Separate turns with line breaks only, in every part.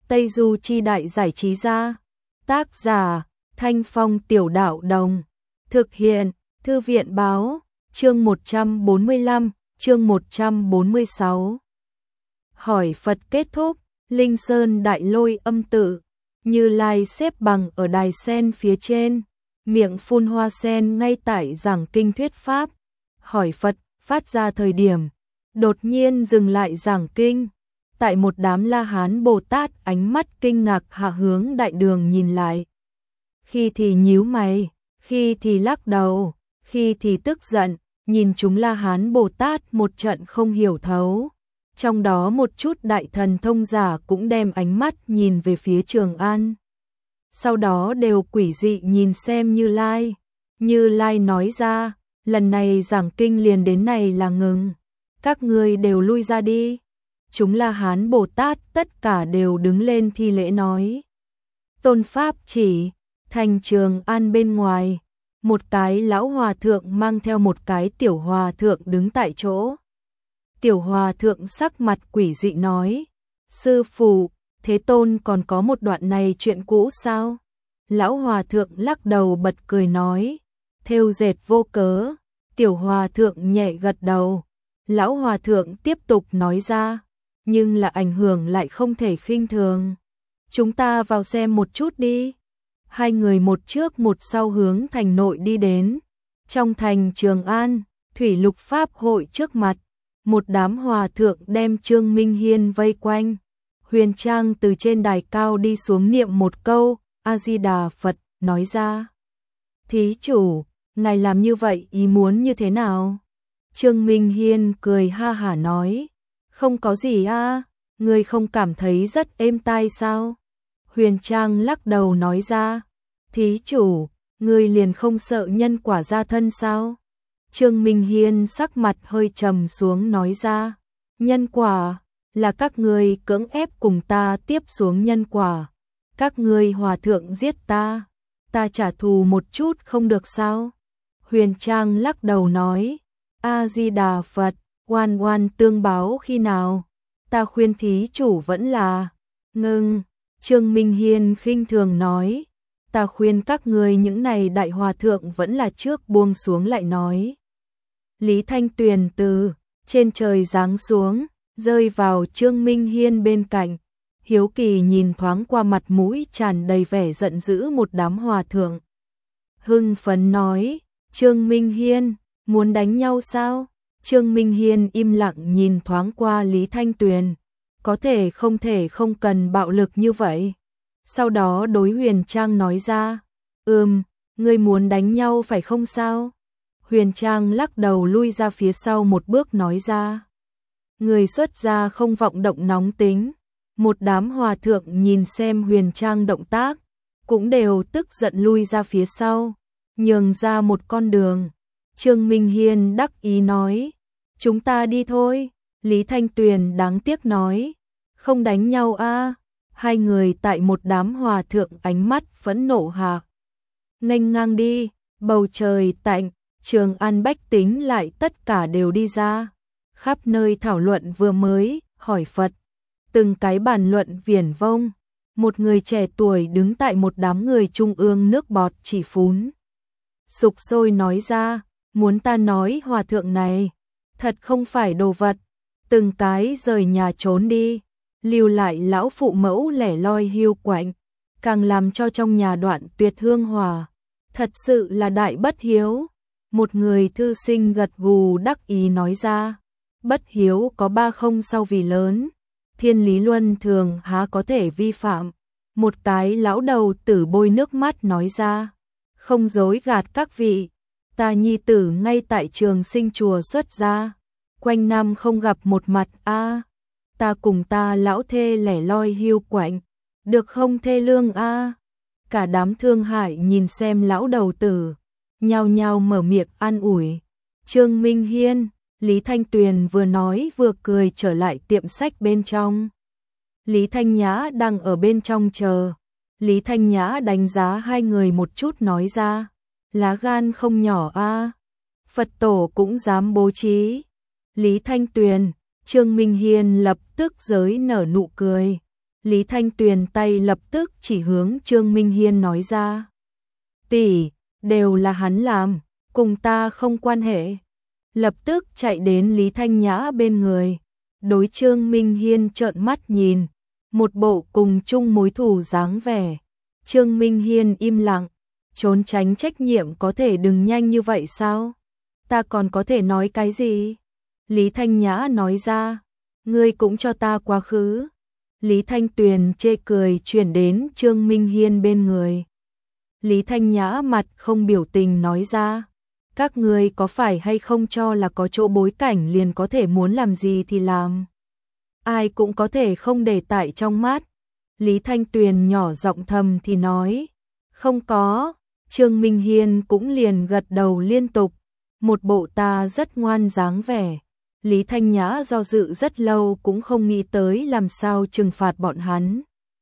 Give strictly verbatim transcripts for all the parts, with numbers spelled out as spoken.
Tây Du Chi Đại Giải Trí Gia. Tác giả Thanh Phong Tiểu Đạo Đồng. Thực hiện Thư viện Báo. Chương một trăm bốn mươi lăm, chương một trăm bốn mươi sáu. Hỏi Phật kết thúc. Linh Sơn Đại Lôi Âm Tự. Như Lai xếp bằng ở đài sen phía trên, miệng phun hoa sen ngay tại giảng kinh thuyết pháp. Hỏi Phật phát ra thời điểm, đột nhiên dừng lại giảng kinh. Tại một đám La Hán Bồ Tát ánh mắt kinh ngạc hạ hướng đại đường nhìn lại. Khi thì nhíu mày, khi thì lắc đầu, khi thì tức giận, nhìn chúng La Hán Bồ Tát một trận không hiểu thấu. Trong đó một chút đại thần thông giả cũng đem ánh mắt nhìn về phía Trường An. Sau đó đều quỷ dị nhìn xem Như Lai. Như Lai nói ra, lần này giảng kinh liền đến này là ngừng. Các ngươi đều lui ra đi. Chúng La Hán Bồ Tát tất cả đều đứng lên thi lễ nói. Tôn Pháp chỉ, thành Trường An bên ngoài. Một cái lão hòa thượng mang theo một cái tiểu hòa thượng đứng tại chỗ. Tiểu hòa thượng sắc mặt quỷ dị nói, sư phụ, Thế Tôn còn có một đoạn này chuyện cũ sao? Lão hòa thượng lắc đầu bật cười nói, thêu dệt vô cớ. Tiểu hòa thượng nhẹ gật đầu. Lão hòa thượng tiếp tục nói ra, nhưng là ảnh hưởng lại không thể khinh thường. Chúng ta vào xem một chút đi. Hai người một trước một sau hướng thành nội đi đến. Trong thành Trường An, Thủy Lục Pháp hội trước mặt. Một đám hòa thượng đem Trương Minh Hiên vây quanh. Huyền Trang từ trên đài cao đi xuống niệm một câu, A-di-đà Phật, nói ra. Thí chủ, ngài làm như vậy ý muốn như thế nào? Trương Minh Hiên cười ha hả nói, không có gì a, ngươi không cảm thấy rất êm tai sao? Huyền Trang lắc đầu nói ra, thí chủ, ngươi liền không sợ nhân quả gia thân sao? Trương Minh Hiên sắc mặt hơi trầm xuống nói ra, nhân quả là các ngươi cưỡng ép cùng ta tiếp xuống nhân quả. Các ngươi hòa thượng giết ta, ta trả thù một chút không được sao? Huyền Trang lắc đầu nói, A-di-đà Phật, oan oan tương báo khi nào? Ta khuyên thí chủ vẫn là ngưng. Trương Minh Hiên khinh thường nói, ta khuyên các ngươi những này đại hòa thượng vẫn là trước buông xuống lại nói. Lý Thanh Tuyền từ trên trời giáng xuống, rơi vào Trương Minh Hiên bên cạnh. Hiếu kỳ nhìn thoáng qua mặt mũi tràn đầy vẻ giận dữ một đám hòa thượng. Hưng phấn nói, Trương Minh Hiên, muốn đánh nhau sao? Trương Minh Hiên im lặng nhìn thoáng qua Lý Thanh Tuyền. Có thể không thể không cần bạo lực như vậy. Sau đó đối Huyền Trang nói ra, ừm, ngươi muốn đánh nhau phải không sao? Huyền Trang lắc đầu lui ra phía sau một bước nói ra. Người xuất gia không vọng động nóng tính. Một đám hòa thượng nhìn xem Huyền Trang động tác, cũng đều tức giận lui ra phía sau, nhường ra một con đường. Trương Minh Hiên đắc ý nói, chúng ta đi thôi. Lý Thanh Tuyền đáng tiếc nói, không đánh nhau a. Hai người tại một đám hòa thượng ánh mắt phẫn nộ hạ nghênh ngang đi. Bầu trời tạnh, Trường An bách tính lại tất cả đều đi ra, khắp nơi thảo luận vừa mới, hỏi Phật. Từng cái bàn luận viển vông. Một người trẻ tuổi đứng tại một đám người trung ương nước bọt chỉ phún sục sôi nói ra, muốn ta nói hòa thượng này thật không phải đồ vật, từng cái rời nhà trốn đi, lưu lại lão phụ mẫu lẻ loi hiu quạnh, càng làm cho trong nhà đoạn tuyệt hương hòa, thật sự là đại bất hiếu. Một người thư sinh gật gù đắc ý nói ra, bất hiếu có ba không sau vì lớn, thiên lý luân thường há có thể vi phạm. Một cái lão đầu tử bôi nước mắt nói ra, không dối gạt các vị, ta nhi tử ngay tại Trường Sinh chùa xuất gia, quanh năm không gặp một mặt a, ta cùng ta lão thê lẻ loi hiu quạnh, được không thê lương a? Cả đám thương hại nhìn xem lão đầu tử, nhao nhao mở miệng an ủi. Trương Minh Hiên, Lý Thanh Tuyền vừa nói vừa cười trở lại tiệm sách bên trong. Lý Thanh Nhã đang ở bên trong chờ. Lý Thanh Nhã đánh giá hai người một chút nói ra, lá gan không nhỏ a, Phật tổ cũng dám bố trí. Lý Thanh Tuyền, Trương Minh Hiên lập tức giới nở nụ cười. Lý Thanh Tuyền tay lập tức chỉ hướng Trương Minh Hiên nói ra. Tỷ, đều là hắn làm, cùng ta không quan hệ. Lập tức chạy đến Lý Thanh Nhã bên người, đối Trương Minh Hiên trợn mắt nhìn, một bộ cùng chung mối thù dáng vẻ. Trương Minh Hiên im lặng, trốn tránh trách nhiệm có thể đừng nhanh như vậy sao? Ta còn có thể nói cái gì? Lý Thanh Nhã nói ra, ngươi cũng cho ta quá khứ. Lý Thanh Tuyền chê cười chuyển đến Trương Minh Hiên bên người. Lý Thanh Nhã mặt không biểu tình nói ra, các ngươi có phải hay không cho là có chỗ bối cảnh liền có thể muốn làm gì thì làm. Ai cũng có thể không để tại trong mắt. Lý Thanh Tuyền nhỏ giọng thầm thì nói, không có. Trương Minh Hiên cũng liền gật đầu liên tục, một bộ ta rất ngoan dáng vẻ. Lý Thanh Nhã do dự rất lâu cũng không nghĩ tới làm sao trừng phạt bọn hắn.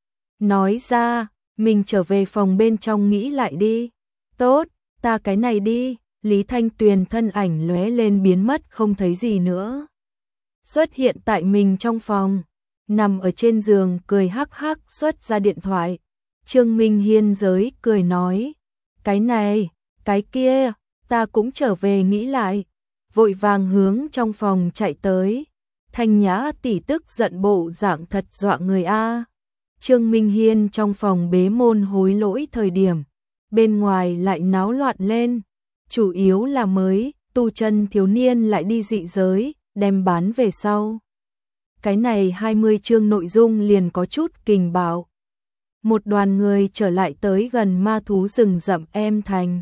Nói ra, mình trở về phòng bên trong nghĩ lại đi. Tốt, ta cái này đi. Lý Thanh Tuyền thân ảnh lóe lên biến mất không thấy gì nữa. Xuất hiện tại mình trong phòng, nằm ở trên giường cười hắc hắc xuất ra điện thoại. Trương Minh Hiên giới cười nói, cái này, cái kia, ta cũng trở về nghĩ lại. Vội vàng hướng trong phòng chạy tới. Thanh Nhã tỷ tức giận bộ dạng thật dọa người a. Trương Minh Hiên trong phòng bế môn hối lỗi thời điểm, bên ngoài lại náo loạn lên. Chủ yếu là mới, tu chân thiếu niên lại đi dị giới, đem bán về sau. Cái này hai mươi chương nội dung liền có chút kình bạo. Một đoàn người trở lại tới gần ma thú rừng rậm Em Thành.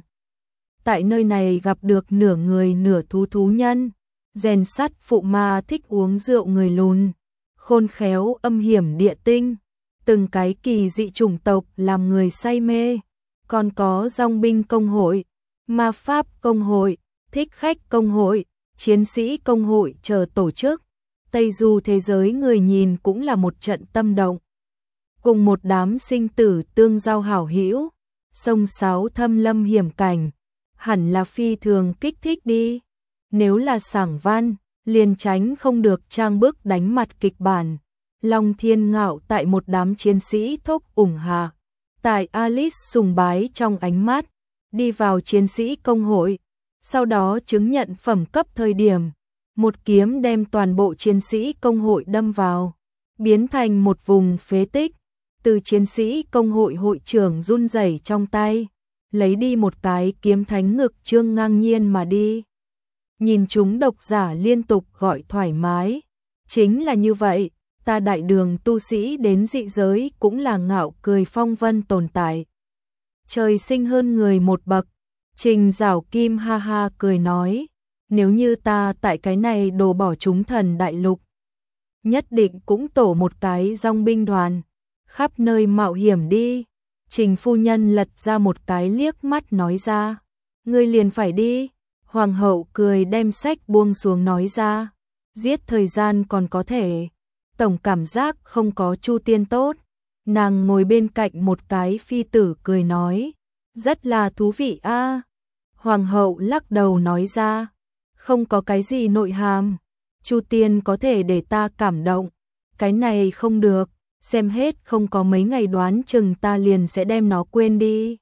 Tại nơi này gặp được nửa người nửa thú thú nhân. Rèn sắt phụ ma thích uống rượu người lùn. Khôn khéo âm hiểm địa tinh. Từng cái kỳ dị chủng tộc làm người say mê. Còn có dòng binh công hội, ma pháp công hội, thích khách công hội, chiến sĩ công hội chờ tổ chức. Tây Du thế giới người nhìn cũng là một trận tâm động. Cùng một đám sinh tử tương giao hảo hữu, sông sáo thâm lâm hiểm cảnh, hẳn là phi thường kích thích đi. Nếu là sảng văn, liền tránh không được trang bức đánh mặt kịch bản. Long Thiên Ngạo tại một đám chiến sĩ thúc ủng hạ, tại Alice sùng bái trong ánh mắt, đi vào chiến sĩ công hội, sau đó chứng nhận phẩm cấp thời điểm, một kiếm đem toàn bộ chiến sĩ công hội đâm vào, biến thành một vùng phế tích. Từ chiến sĩ công hội hội trưởng run rẩy trong tay, lấy đi một cái kiếm thánh ngực trương ngang nhiên mà đi. Nhìn chúng độc giả liên tục gọi thoải mái. Chính là như vậy, ta đại đường tu sĩ đến dị giới cũng là ngạo cười phong vân tồn tại. Trời sinh hơn người một bậc. Trình Giảo Kim ha ha cười nói, nếu như ta tại cái này đồ bỏ chúng thần đại lục, nhất định cũng tổ một cái dòng binh đoàn, khắp nơi mạo hiểm đi. Trình phu nhân lật ra một cái liếc mắt nói ra, ngươi liền phải đi. Hoàng hậu cười đem sách buông xuống nói ra, giết thời gian còn có thể, tổng cảm giác không có Chu Tiên tốt. Nàng ngồi bên cạnh một cái phi tử cười nói, rất là thú vị a. Hoàng hậu lắc đầu nói ra, không có cái gì nội hàm, Chu Tiên có thể để ta cảm động, cái này không được, xem hết không có mấy ngày đoán chừng ta liền sẽ đem nó quên đi.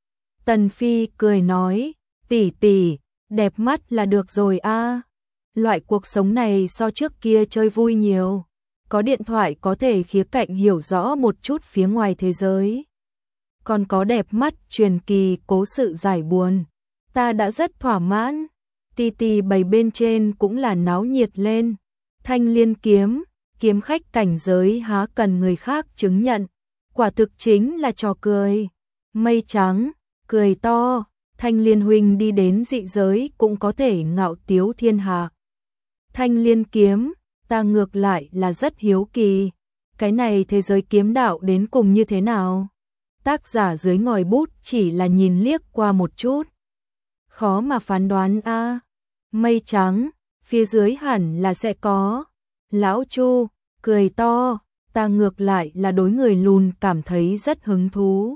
Tần Phi cười nói, tỷ tỷ, đẹp mắt là được rồi a. Loại cuộc sống này so trước kia chơi vui nhiều, có điện thoại có thể khía cạnh hiểu rõ một chút phía ngoài thế giới. Còn có đẹp mắt truyền kỳ cố sự giải buồn, ta đã rất thỏa mãn. Tì tì bầy bên trên cũng là náo nhiệt lên. Thanh Liên kiếm, kiếm khách cảnh giới há cần người khác chứng nhận, quả thực chính là trò cười. Mây trắng, cười to, Thanh Liên huynh đi đến dị giới cũng có thể ngạo tiếu thiên hạ. Thanh Liên kiếm, ta ngược lại là rất hiếu kỳ, cái này thế giới kiếm đạo đến cùng như thế nào? Tác giả dưới ngòi bút chỉ là nhìn liếc qua một chút, khó mà phán đoán a. Mây trắng, phía dưới hẳn là sẽ có. Lão Chu, cười to, ta ngược lại là đối người lùn cảm thấy rất hứng thú.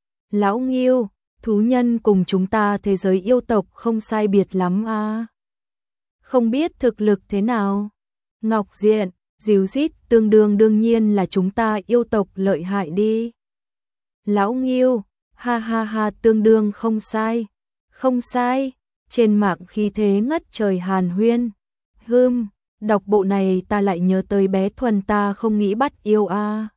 Lão Nghiêu, thú nhân cùng chúng ta thế giới yêu tộc không sai biệt lắm a. Không biết thực lực thế nào. Ngọc Diện, Díu dít tương đương đương nhiên là chúng ta yêu tộc lợi hại đi. Lão Ngưu, ha ha ha tương đương không sai, không sai, trên mạng khí thế ngất trời hàn huyên. Hưm, đọc bộ này ta lại nhớ tới bé Thuần ta không nghĩ bắt yêu a. À.